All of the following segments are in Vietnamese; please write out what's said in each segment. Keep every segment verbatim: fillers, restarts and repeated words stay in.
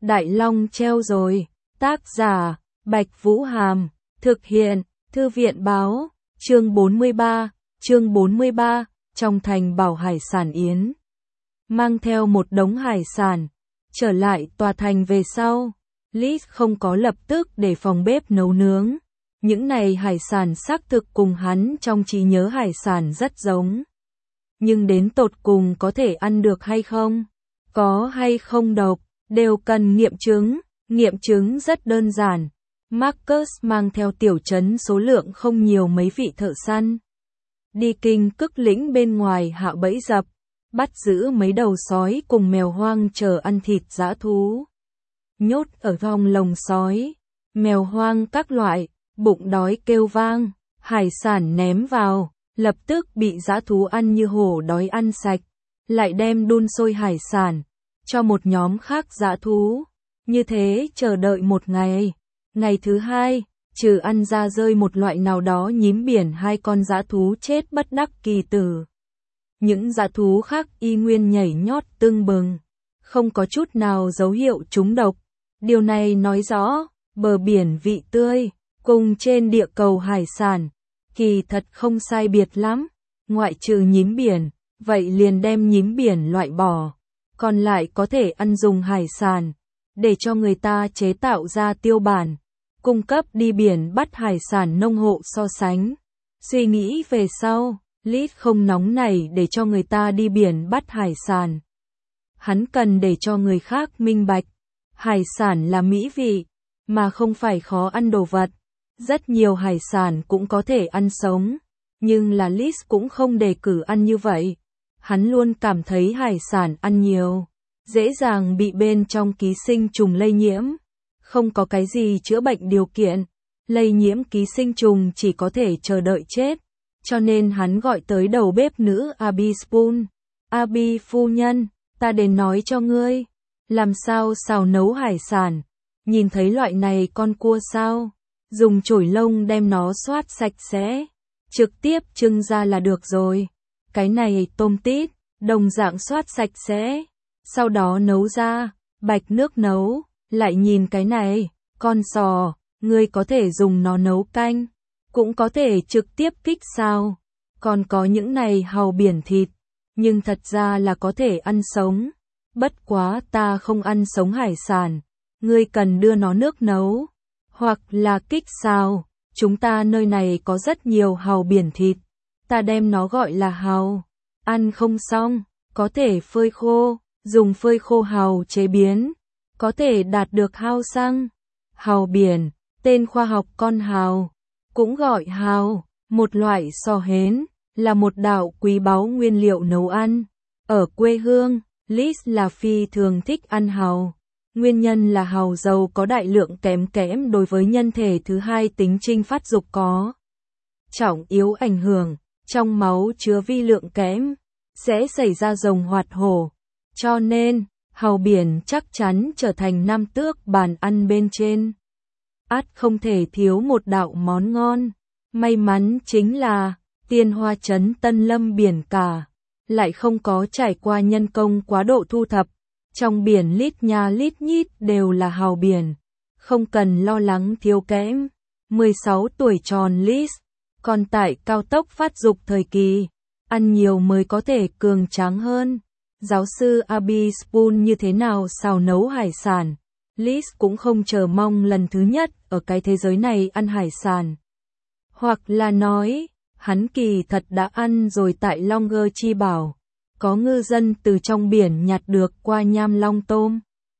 Đại Long treo rồi. Tác giả, Bạch Vũ Hàm. Thực hiện, Thư viện Báo. Chương bốn mươi ba. Chương bốn mươi ba. Trong thành Bảo Hải sản Yến. Mang theo một đống hải sản. Trở lại tòa thành về sau. Liz không có lập tức để phòng bếp nấu nướng. Những này hải sản xác thực cùng hắn trong trí nhớ hải sản rất giống. Nhưng đến tột cùng có thể ăn được hay không? Có hay không độc? Đều cần nghiệm chứng. Nghiệm chứng rất đơn giản. Marcus mang theo tiểu trấn số lượng không nhiều mấy vị thợ săn. Đi kinh Cức lĩnh bên ngoài hạ bẫy dập. Bắt giữ mấy đầu sói cùng mèo hoang chờ ăn thịt dã thú. Nhốt ở vòng lồng sói. Mèo hoang các loại, bụng đói kêu vang. Hải sản ném vào, lập tức bị dã thú ăn như hổ đói ăn sạch. Lại đem đun sôi hải sản, cho một nhóm khác dã thú. Như thế chờ đợi một ngày. Ngày thứ hai, trừ ăn ra rơi một loại nào đó nhím biển hai con dã thú chết bất đắc kỳ tử. Những dã thú khác y nguyên nhảy nhót tưng bừng. Không có chút nào dấu hiệu trúng độc. Điều này nói rõ, bờ biển vị tươi, cùng trên địa cầu hải sản, kỳ thật không sai biệt lắm. Ngoại trừ nhím biển, vậy liền đem nhím biển loại bỏ. Còn lại có thể ăn dùng hải sản, để cho người ta chế tạo ra tiêu bản, cung cấp đi biển bắt hải sản nông hộ so sánh. Suy nghĩ về sau, Liz không nóng nảy để cho người ta đi biển bắt hải sản. Hắn cần để cho người khác minh bạch, hải sản là mỹ vị, mà không phải khó ăn đồ vật. Rất nhiều hải sản cũng có thể ăn sống, nhưng là Liz cũng không đề cử ăn như vậy. Hắn luôn cảm thấy hải sản ăn nhiều, dễ dàng bị bên trong ký sinh trùng lây nhiễm. Không có cái gì chữa bệnh điều kiện, lây nhiễm ký sinh trùng chỉ có thể chờ đợi chết. Cho nên hắn gọi tới đầu bếp nữ Abby Spoon. Abby phu nhân, ta đến nói cho ngươi, làm sao xào nấu hải sản. Nhìn thấy loại này con cua sao, dùng chổi lông đem nó xoát sạch sẽ, trực tiếp trưng ra là được rồi. Cái này tôm tít, đồng dạng xoát sạch sẽ, sau đó nấu ra, bạch nước nấu. Lại nhìn cái này, con sò, ngươi có thể dùng nó nấu canh, cũng có thể trực tiếp kích xào. Còn có những này hàu biển thịt, nhưng thật ra là có thể ăn sống. Bất quá ta không ăn sống hải sản, ngươi cần đưa nó nước nấu, hoặc là kích xào. Chúng ta nơi này có rất nhiều hàu biển thịt, ta đem nó gọi là hàu. Ăn không xong, có thể phơi khô, dùng phơi khô hàu chế biến, có thể đạt được hao xăng. Hàu biển, tên khoa học con hàu, cũng gọi hàu, một loại sò hến, là một đạo quý báu nguyên liệu nấu ăn. Ở quê hương, Liz là phi thường thích ăn hàu. Nguyên nhân là hàu giàu có đại lượng kẽm kẽm đối với nhân thể thứ hai tính trinh phát dục có trọng yếu ảnh hưởng. Trong máu chứa vi lượng kẽm, sẽ xảy ra rồng hoạt hổ. Cho nên, hàu biển chắc chắn trở thành nam tước bàn ăn bên trên. Át không thể thiếu một đạo món ngon. May mắn chính là, Tiên Hoa trấn Tân Lâm biển cả, lại không có trải qua nhân công quá độ thu thập. Trong biển lít nha lít nhít đều là hàu biển, không cần lo lắng thiếu kẽm. mười sáu tuổi tròn Liz, còn tại cao tốc phát dục thời kỳ, ăn nhiều mới có thể cường tráng hơn. Giáo sư Abby Spoon như thế nào xào nấu hải sản, Liz cũng không chờ mong lần thứ nhất ở cái thế giới này ăn hải sản. Hoặc là nói, hắn kỳ thật đã ăn rồi tại Longer Chi Bảo. Có ngư dân từ trong biển nhặt được qua nham long tôm.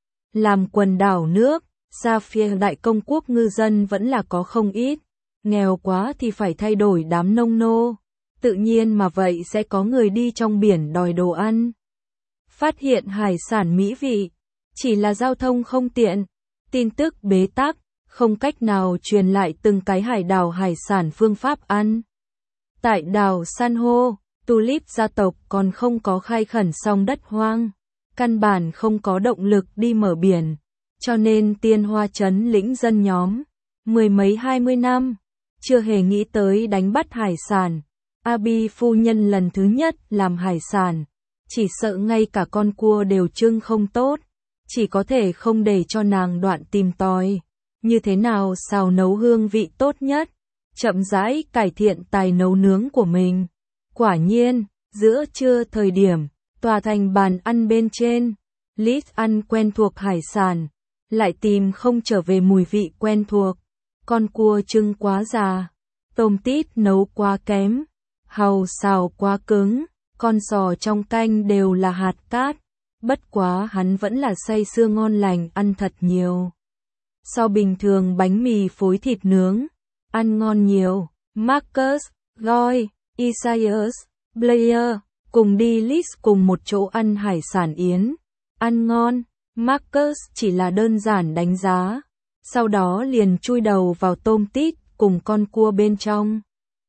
Làm quần đảo nước, Sapphire đại công quốc ngư dân vẫn là có không ít. Nghèo quá thì phải thay đổi đám nông nô. Tự nhiên mà vậy sẽ có người đi trong biển đòi đồ ăn. Phát hiện hải sản mỹ vị, chỉ là giao thông không tiện, tin tức bế tắc, không cách nào truyền lại từng cái hải đảo hải sản phương pháp ăn. Tại đảo San hô, Tulip gia tộc còn không có khai khẩn xong đất hoang, căn bản không có động lực đi mở biển, cho nên Tiên Hoa trấn lĩnh dân nhóm, mười mấy hai mươi năm, chưa hề nghĩ tới đánh bắt hải sản. Abby phu nhân lần thứ nhất làm hải sản, chỉ sợ ngay cả con cua đều trưng không tốt. chỉ có thể không để cho nàng đoạn tìm tòi. Như thế nào xào nấu hương vị tốt nhất, chậm rãi cải thiện tài nấu nướng của mình. Quả nhiên, giữa trưa thời điểm, tòa thành bàn ăn bên trên, Liz ăn quen thuộc hải sản, lại tìm không trở về mùi vị quen thuộc. Con cua trưng quá già, tôm tít nấu quá kém, hàu xào quá cứng, con sò trong canh đều là hạt cát. Bất quá hắn vẫn là say sưa ngon lành ăn thật nhiều. So bình thường bánh mì phối thịt nướng, ăn ngon nhiều. Marcus, Roy, Isaias, Blair, cùng đi Liz cùng một chỗ ăn hải sản yến. Ăn ngon, Marcus chỉ là đơn giản đánh giá, sau đó liền chui đầu vào tôm tít cùng con cua bên trong.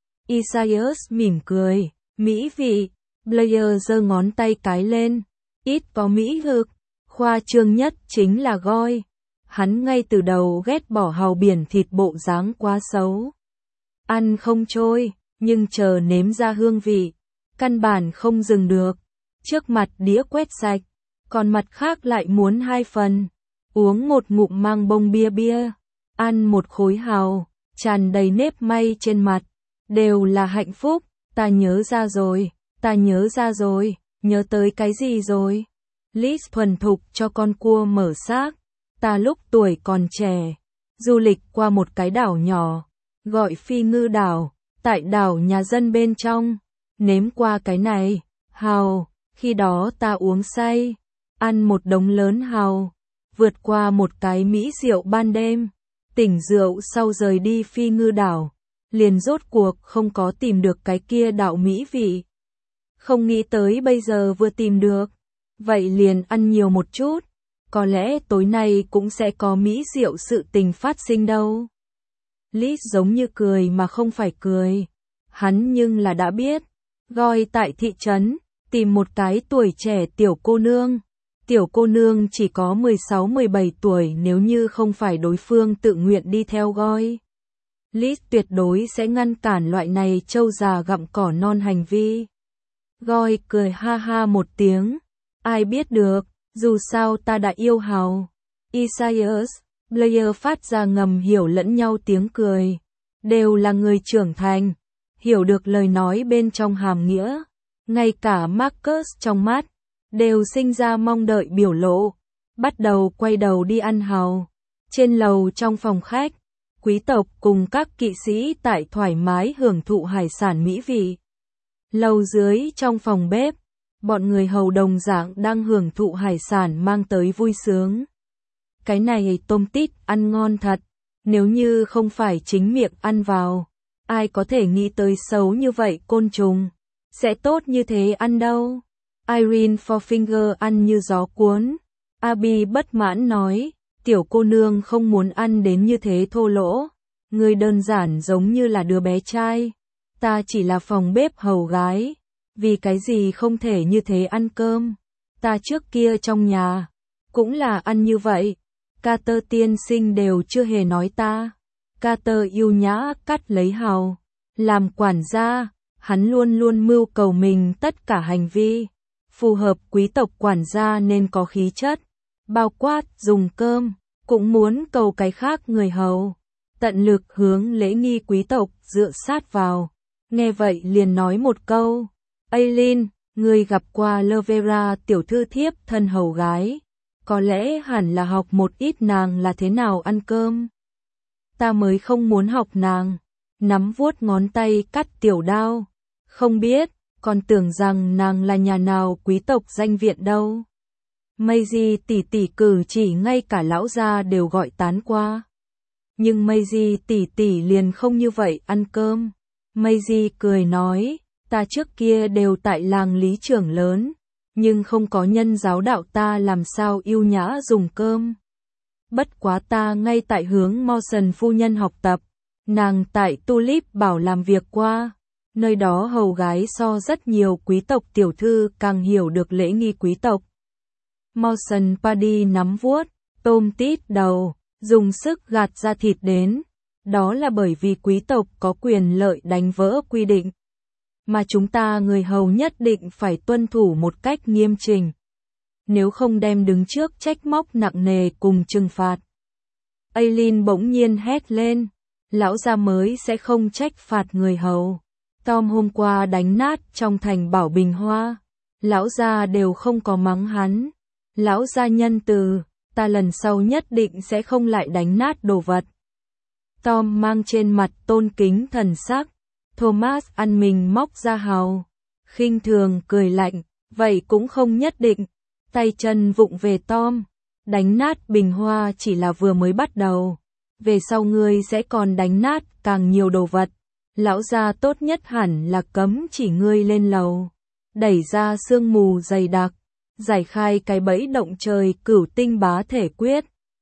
Isaias mỉm cười, mỹ vị. Blair giơ ngón tay cái lên, ít có mỹ thực. Khoa trương nhất chính là Roy. Hắn ngay từ đầu ghét bỏ hàu biển thịt bộ dáng quá xấu. Ăn không trôi, nhưng chờ nếm ra hương vị, căn bản không dừng được. Trước mặt đĩa quét sạch, còn mặt khác lại muốn hai phần. Uống một ngụm mang bông bia bia, ăn một khối hàu, tràn đầy nếp may trên mặt. Đều là hạnh phúc. Ta nhớ ra rồi, ta nhớ ra rồi, nhớ tới cái gì rồi? Liz thuần thục cho con cua mở xác. Ta lúc tuổi còn trẻ, du lịch qua một cái đảo nhỏ, gọi Phi Ngư đảo, tại đảo nhà dân bên trong, nếm qua cái này, hàu, khi đó ta uống say, ăn một đống lớn hàu, vượt qua một cái mỹ rượu ban đêm, tỉnh rượu sau rời đi Phi Ngư đảo, liền rốt cuộc không có tìm được cái kia đảo mỹ vị. Không nghĩ tới bây giờ vừa tìm được, vậy liền ăn nhiều một chút. Có lẽ tối nay cũng sẽ có mỹ diệu sự tình phát sinh đâu. Liz giống như cười mà không phải cười. Hắn nhưng là đã biết. Gọi tại thị trấn, tìm một cái tuổi trẻ tiểu cô nương. Tiểu cô nương chỉ có mười sáu mười bảy tuổi nếu như không phải đối phương tự nguyện đi theo Gọi. Liz tuyệt đối sẽ ngăn cản loại này trâu già gặm cỏ non hành vi. Gọi cười ha ha một tiếng. Ai biết được. Dù sao ta đã yêu hàu. Isaias, Blair phát ra ngầm hiểu lẫn nhau tiếng cười. Đều là người trưởng thành, hiểu được lời nói bên trong hàm nghĩa. Ngay cả Marcus trong mắt, đều sinh ra mong đợi biểu lộ. Bắt đầu quay đầu đi ăn hàu. Trên lầu trong phòng khách, quý tộc cùng các kỵ sĩ tại thoải mái hưởng thụ hải sản mỹ vị. Lầu dưới trong phòng bếp, bọn người hầu đồng dạng đang hưởng thụ hải sản mang tới vui sướng. Cái này tôm tít ăn ngon thật, nếu như không phải chính miệng ăn vào, ai có thể nghĩ tới xấu như vậy côn trùng, sẽ tốt như thế ăn đâu. Irene Fourfinger ăn như gió cuốn. Abby bất mãn nói, tiểu cô nương không muốn ăn đến như thế thô lỗ, người đơn giản giống như là đứa bé trai, ta chỉ là phòng bếp hầu gái. Vì cái gì không thể như thế ăn cơm? Ta trước kia trong nhà, cũng là ăn như vậy. Carter tiên sinh đều chưa hề nói ta. Carter yêu nhã cắt lấy hàu. Làm quản gia, hắn luôn luôn mưu cầu mình tất cả hành vi. Phù hợp quý tộc quản gia nên có khí chất. Bao quát, dùng cơm, cũng muốn cầu cái khác người hầu. Tận lực hướng lễ nghi quý tộc dựa sát vào. Nghe vậy liền nói một câu. Aileen, người gặp qua Lovera tiểu thư thiếp thân hầu gái, có lẽ hẳn là học một ít nàng là thế nào ăn cơm. Ta mới không muốn học nàng, nắm vuốt ngón tay cắt tiểu đao, không biết, còn tưởng rằng nàng là nhà nào quý tộc danh viện đâu. Maisie tỷ tỷ cử chỉ ngay cả lão gia đều gọi tán qua. Nhưng Maisie tỷ tỷ liền không như vậy ăn cơm. Maisie cười nói, ta trước kia đều tại làng lý trưởng lớn, nhưng không có nhân giáo đạo ta làm sao yêu nhã dùng cơm. Bất quá ta ngay tại hướng Mawson phu nhân học tập, nàng tại Tulip bảo làm việc qua, nơi đó hầu gái so rất nhiều quý tộc tiểu thư càng hiểu được lễ nghi quý tộc. Mawson Paddy nắm vuốt, tôm tít đầu, dùng sức gạt ra thịt đến, đó là bởi vì quý tộc có quyền lợi đánh vỡ quy định, mà chúng ta người hầu nhất định phải tuân thủ một cách nghiêm chỉnh. nếu không đem đứng trước trách móc nặng nề cùng trừng phạt. Aileen bỗng nhiên hét lên, lão gia mới sẽ không trách phạt người hầu. Tom hôm qua đánh nát trong thành Bảo Bình Hoa, lão gia đều không có mắng hắn. Lão gia nhân từ, ta lần sau nhất định sẽ không lại đánh nát đồ vật. Tom mang trên mặt tôn kính thần sắc. Thomas ăn mình móc ra hào, khinh thường cười lạnh, vậy cũng không nhất định. Tay chân vụng về Tom, đánh nát bình hoa chỉ là vừa mới bắt đầu. Về sau ngươi sẽ còn đánh nát càng nhiều đồ vật. Lão gia tốt nhất hẳn là cấm chỉ ngươi lên lầu, đẩy ra sương mù dày đặc, giải khai cái bẫy động trời cửu tinh bá thể quyết.